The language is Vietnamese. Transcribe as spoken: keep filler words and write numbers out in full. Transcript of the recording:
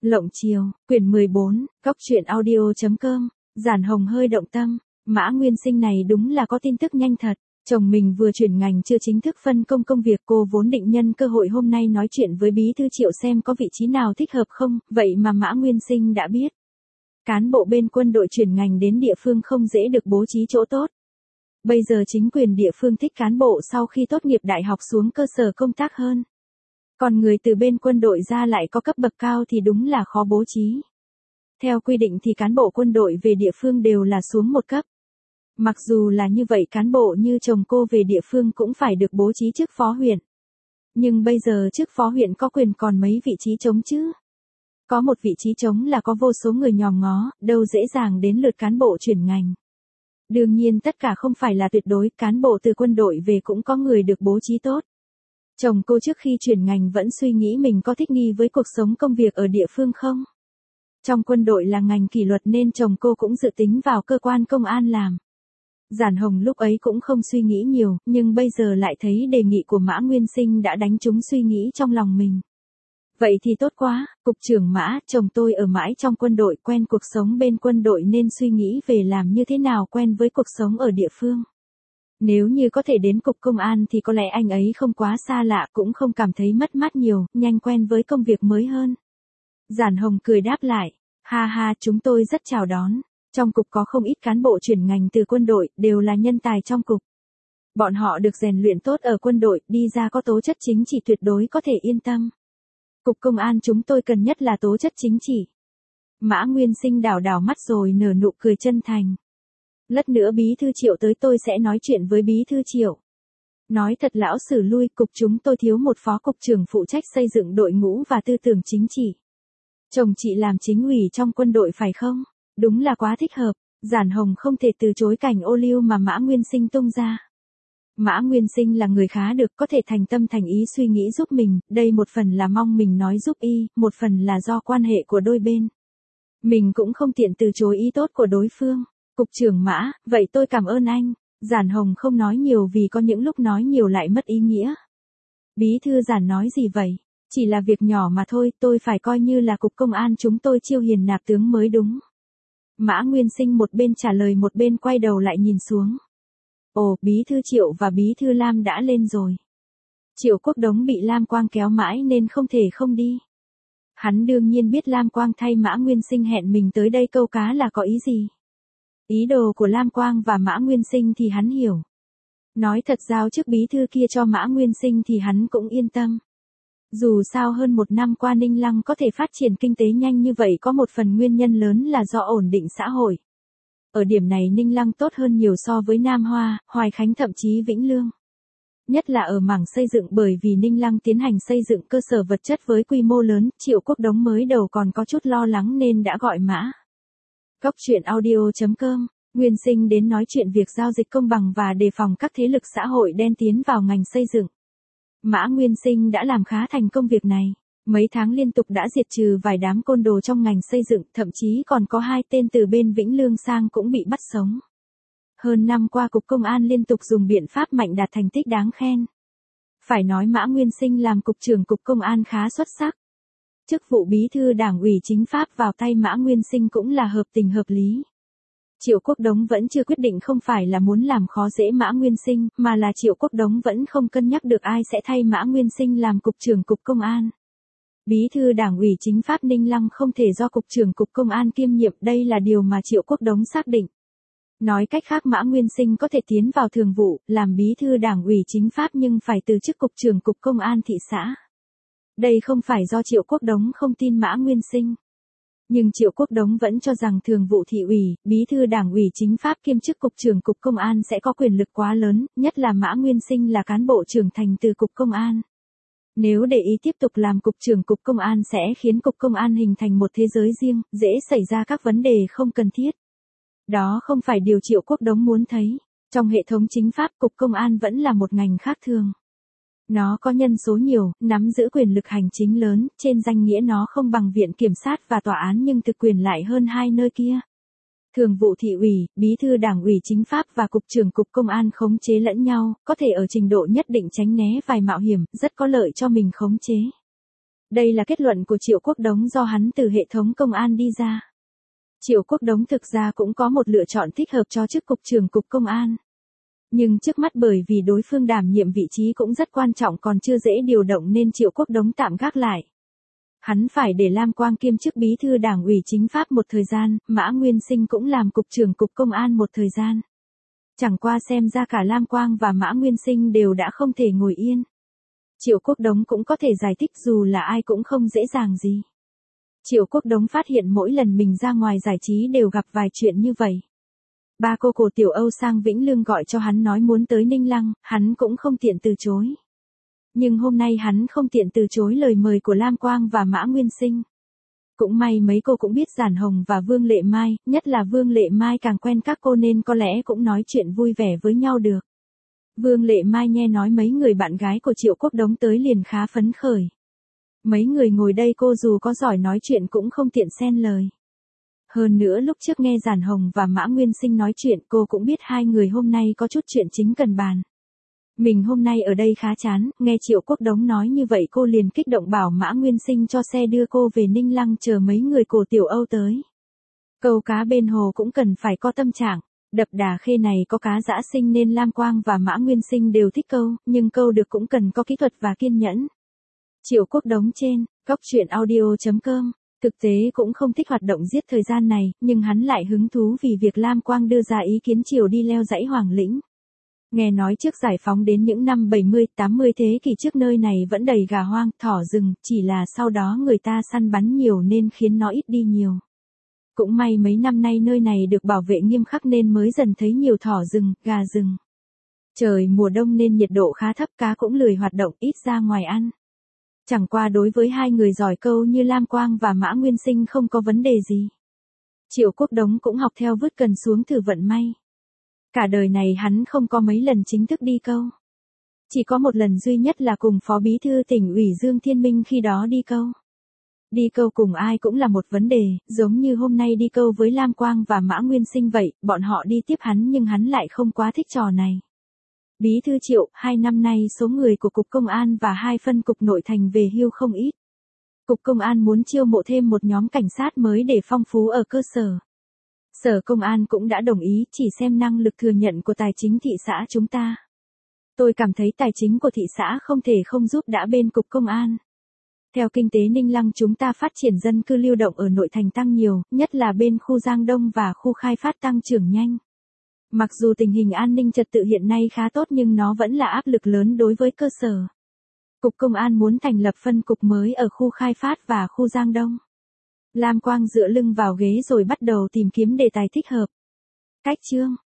Lộng Chiều, quyển mười bốn, Cóc truyện audio chấm com, Giản Hồng hơi động tâm, Mã Nguyên Sinh này đúng là có tin tức nhanh thật. Chồng mình vừa chuyển ngành chưa chính thức phân công công việc, cô vốn định nhân cơ hội hôm nay nói chuyện với Bí thư Triệu xem có vị trí nào thích hợp không, vậy mà Mã Nguyên Sinh đã biết. Cán bộ bên quân đội chuyển ngành đến địa phương không dễ được bố trí chỗ tốt. Bây giờ chính quyền địa phương thích cán bộ sau khi tốt nghiệp đại học xuống cơ sở công tác hơn. Còn người từ bên quân đội ra lại có cấp bậc cao thì đúng là khó bố trí. Theo quy định thì cán bộ quân đội về địa phương đều là xuống một cấp. Mặc dù là như vậy cán bộ như chồng cô về địa phương cũng phải được bố trí chức phó huyện. Nhưng bây giờ chức phó huyện có quyền còn mấy vị trí trống chứ? Có một vị trí trống là có vô số người nhòm ngó, đâu dễ dàng đến lượt cán bộ chuyển ngành. Đương nhiên tất cả không phải là tuyệt đối, cán bộ từ quân đội về cũng có người được bố trí tốt. Chồng cô trước khi chuyển ngành vẫn suy nghĩ mình có thích nghi với cuộc sống công việc ở địa phương không? Trong quân đội là ngành kỷ luật nên chồng cô cũng dự tính vào cơ quan công an làm. Giản Hồng lúc ấy cũng không suy nghĩ nhiều, nhưng bây giờ lại thấy đề nghị của Mã Nguyên Sinh đã đánh trúng suy nghĩ trong lòng mình. Vậy thì tốt quá, cục trưởng Mã, chồng tôi ở mãi trong quân đội, quen cuộc sống bên quân đội nên suy nghĩ về làm như thế nào quen với cuộc sống ở địa phương. Nếu như có thể đến cục công an thì có lẽ anh ấy không quá xa lạ, cũng không cảm thấy mất mát nhiều, nhanh quen với công việc mới hơn. Giản Hồng cười đáp lại, ha ha, chúng tôi rất chào đón. Trong cục có không ít cán bộ chuyển ngành từ quân đội, đều là nhân tài trong cục. Bọn họ được rèn luyện tốt ở quân đội, đi ra có tố chất chính trị tuyệt đối có thể yên tâm. Cục công an chúng tôi cần nhất là tố chất chính trị. Mã Nguyên Sinh đảo đảo mắt rồi nở nụ cười chân thành. Lát nữa Bí thư Triệu tới tôi sẽ nói chuyện với Bí thư Triệu. Nói thật lão sử lui, cục chúng tôi thiếu một phó cục trưởng phụ trách xây dựng đội ngũ và tư tưởng chính trị. Chồng chị làm chính ủy trong quân đội phải không? Đúng là quá thích hợp, Giản Hồng không thể từ chối cảnh ô liu mà Mã Nguyên Sinh tung ra. Mã Nguyên Sinh là người khá được, có thể thành tâm thành ý suy nghĩ giúp mình, đây một phần là mong mình nói giúp y, một phần là do quan hệ của đôi bên. Mình cũng không tiện từ chối ý tốt của đối phương. Cục trưởng Mã, vậy tôi cảm ơn anh. Giản Hồng không nói nhiều vì có những lúc nói nhiều lại mất ý nghĩa. Bí thư Giản nói gì vậy? Chỉ là việc nhỏ mà thôi, tôi phải coi như là cục công an chúng tôi chiêu hiền nạp tướng mới đúng. Mã Nguyên Sinh một bên trả lời một bên quay đầu lại nhìn xuống. Ồ, Bí thư Triệu và Bí thư Lam đã lên rồi. Triệu Quốc Đống bị Lam Quang kéo mãi nên không thể không đi. Hắn đương nhiên biết Lam Quang thay Mã Nguyên Sinh hẹn mình tới đây câu cá là có ý gì. Ý đồ của Lam Quang và Mã Nguyên Sinh thì hắn hiểu. Nói thật giao chức bí thư kia cho Mã Nguyên Sinh thì hắn cũng yên tâm. Dù sao hơn một năm qua Ninh Lăng có thể phát triển kinh tế nhanh như vậy có một phần nguyên nhân lớn là do ổn định xã hội. Ở điểm này Ninh Lăng tốt hơn nhiều so với Nam Hoa, Hoài Khánh thậm chí Vĩnh Lương. Nhất là ở mảng xây dựng, bởi vì Ninh Lăng tiến hành xây dựng cơ sở vật chất với quy mô lớn, Triệu Quốc Đống mới đầu còn có chút lo lắng nên đã gọi Mã. Cóc truyện audio chấm com, Nguyên Sinh đến nói chuyện việc giao dịch công bằng và đề phòng các thế lực xã hội đen tiến vào ngành xây dựng. Mã Nguyên Sinh đã làm khá thành công việc này. Mấy tháng liên tục đã diệt trừ vài đám côn đồ trong ngành xây dựng, thậm chí còn có hai tên từ bên Vĩnh Lương sang cũng bị bắt sống. Hơn năm qua Cục Công an liên tục dùng biện pháp mạnh đạt thành tích đáng khen. Phải nói Mã Nguyên Sinh làm Cục trưởng Cục Công an khá xuất sắc. Chức vụ Bí thư Đảng ủy Chính pháp vào tay Mã Nguyên Sinh cũng là hợp tình hợp lý. Triệu Quốc Đống vẫn chưa quyết định, không phải là muốn làm khó dễ Mã Nguyên Sinh, mà là Triệu Quốc Đống vẫn không cân nhắc được ai sẽ thay Mã Nguyên Sinh làm Cục trưởng Cục Công an. Bí thư Đảng ủy Chính pháp Ninh Lăng không thể do Cục trưởng Cục Công an kiêm nhiệm, đây là điều mà Triệu Quốc Đống xác định. Nói cách khác Mã Nguyên Sinh có thể tiến vào thường vụ, làm Bí thư Đảng ủy Chính pháp nhưng phải từ chức Cục trưởng Cục Công an thị xã. Đây không phải do Triệu Quốc Đống không tin Mã Nguyên Sinh. Nhưng Triệu Quốc Đống vẫn cho rằng thường vụ thị ủy, Bí thư Đảng ủy Chính pháp kiêm chức Cục trưởng Cục Công an sẽ có quyền lực quá lớn, nhất là Mã Nguyên Sinh là cán bộ trưởng thành từ Cục Công an. Nếu để ý tiếp tục làm Cục trưởng Cục Công an sẽ khiến Cục Công an hình thành một thế giới riêng, dễ xảy ra các vấn đề không cần thiết. Đó không phải điều Triệu Quốc Đống muốn thấy. Trong hệ thống chính pháp Cục Công an vẫn là một ngành khác thường. Nó có nhân số nhiều, nắm giữ quyền lực hành chính lớn, trên danh nghĩa nó không bằng Viện Kiểm sát và Tòa án nhưng thực quyền lại hơn hai nơi kia. Thường vụ thị ủy, Bí thư Đảng ủy Chính pháp và Cục trưởng Cục Công an khống chế lẫn nhau, có thể ở trình độ nhất định tránh né vài mạo hiểm, rất có lợi cho mình khống chế. Đây là kết luận của Triệu Quốc Đống do hắn từ hệ thống công an đi ra. Triệu Quốc Đống thực ra cũng có một lựa chọn thích hợp cho chức cục trưởng cục công an. Nhưng trước mắt bởi vì đối phương đảm nhiệm vị trí cũng rất quan trọng còn chưa dễ điều động nên Triệu Quốc Đống tạm gác lại. Hắn phải để Lam Quang kiêm chức bí thư đảng ủy chính pháp một thời gian, Mã Nguyên Sinh cũng làm cục trưởng cục công an một thời gian. Chẳng qua xem ra cả Lam Quang và Mã Nguyên Sinh đều đã không thể ngồi yên. Triệu Quốc Đống cũng có thể giải thích dù là ai cũng không dễ dàng gì. Triệu Quốc Đống phát hiện mỗi lần mình ra ngoài giải trí đều gặp vài chuyện như vậy. Ba cô cổ Tiểu Âu sang Vĩnh Lương gọi cho hắn nói muốn tới Ninh Lăng, hắn cũng không tiện từ chối. Nhưng hôm nay hắn không tiện từ chối lời mời của Lam Quang và Mã Nguyên Sinh. Cũng may mấy cô cũng biết Giản Hồng và Vương Lệ Mai, nhất là Vương Lệ Mai càng quen các cô nên có lẽ cũng nói chuyện vui vẻ với nhau được. Vương Lệ Mai nghe nói mấy người bạn gái của Triệu Quốc Đống tới liền khá phấn khởi. Mấy người ngồi đây cô dù có giỏi nói chuyện cũng không tiện xen lời. Hơn nữa lúc trước nghe Giản Hồng và Mã Nguyên Sinh nói chuyện cô cũng biết hai người hôm nay có chút chuyện chính cần bàn. Mình hôm nay ở đây khá chán, nghe Triệu Quốc Đống nói như vậy cô liền kích động bảo Mã Nguyên Sinh cho xe đưa cô về Ninh Lăng chờ mấy người cổ Tiểu Âu tới. Câu cá bên hồ cũng cần phải có tâm trạng, đập Đà Khê này có cá dã sinh nên Lam Quang và Mã Nguyên Sinh đều thích câu, nhưng câu được cũng cần có kỹ thuật và kiên nhẫn. Triệu Quốc Đống trên, góc truyện audio chấm com, thực tế cũng không thích hoạt động giết thời gian này, nhưng hắn lại hứng thú vì việc Lam Quang đưa ra ý kiến chiều đi leo dãy Hoàng Lĩnh. Nghe nói trước giải phóng đến những năm bảy mươi, tám mươi thế kỷ trước nơi này vẫn đầy gà hoang, thỏ rừng, chỉ là sau đó người ta săn bắn nhiều nên khiến nó ít đi nhiều. Cũng may mấy năm nay nơi này được bảo vệ nghiêm khắc nên mới dần thấy nhiều thỏ rừng, gà rừng. Trời mùa đông nên nhiệt độ khá thấp cá cũng lười hoạt động ít ra ngoài ăn. Chẳng qua đối với hai người giỏi câu như Lam Quang và Mã Nguyên Sinh không có vấn đề gì. Triệu Quốc Đống cũng học theo vứt cần xuống thử vận may. Cả đời này hắn không có mấy lần chính thức đi câu. Chỉ có một lần duy nhất là cùng Phó Bí thư Tỉnh ủy Dương Thiên Minh khi đó đi câu. Đi câu cùng ai cũng là một vấn đề, giống như hôm nay đi câu với Lam Quang và Mã Nguyên Sinh vậy, bọn họ đi tiếp hắn nhưng hắn lại không quá thích trò này. Bí thư Triệu, hai năm nay số người của Cục Công an và hai phân cục nội thành về hưu không ít. Cục Công an muốn chiêu mộ thêm một nhóm cảnh sát mới để phong phú ở cơ sở. Sở Công an cũng đã đồng ý chỉ xem năng lực thừa nhận của tài chính thị xã chúng ta. Tôi cảm thấy tài chính của thị xã không thể không giúp đỡ bên Cục Công an. Theo kinh tế Ninh Lăng chúng ta phát triển dân cư lưu động ở nội thành tăng nhiều, nhất là bên khu Giang Đông và khu khai phát tăng trưởng nhanh. Mặc dù tình hình an ninh trật tự hiện nay khá tốt nhưng nó vẫn là áp lực lớn đối với cơ sở. Cục Công an muốn thành lập phân cục mới ở khu khai phát và khu Giang Đông. Lam Quang dựa lưng vào ghế rồi bắt đầu tìm kiếm đề tài thích hợp. Cách chương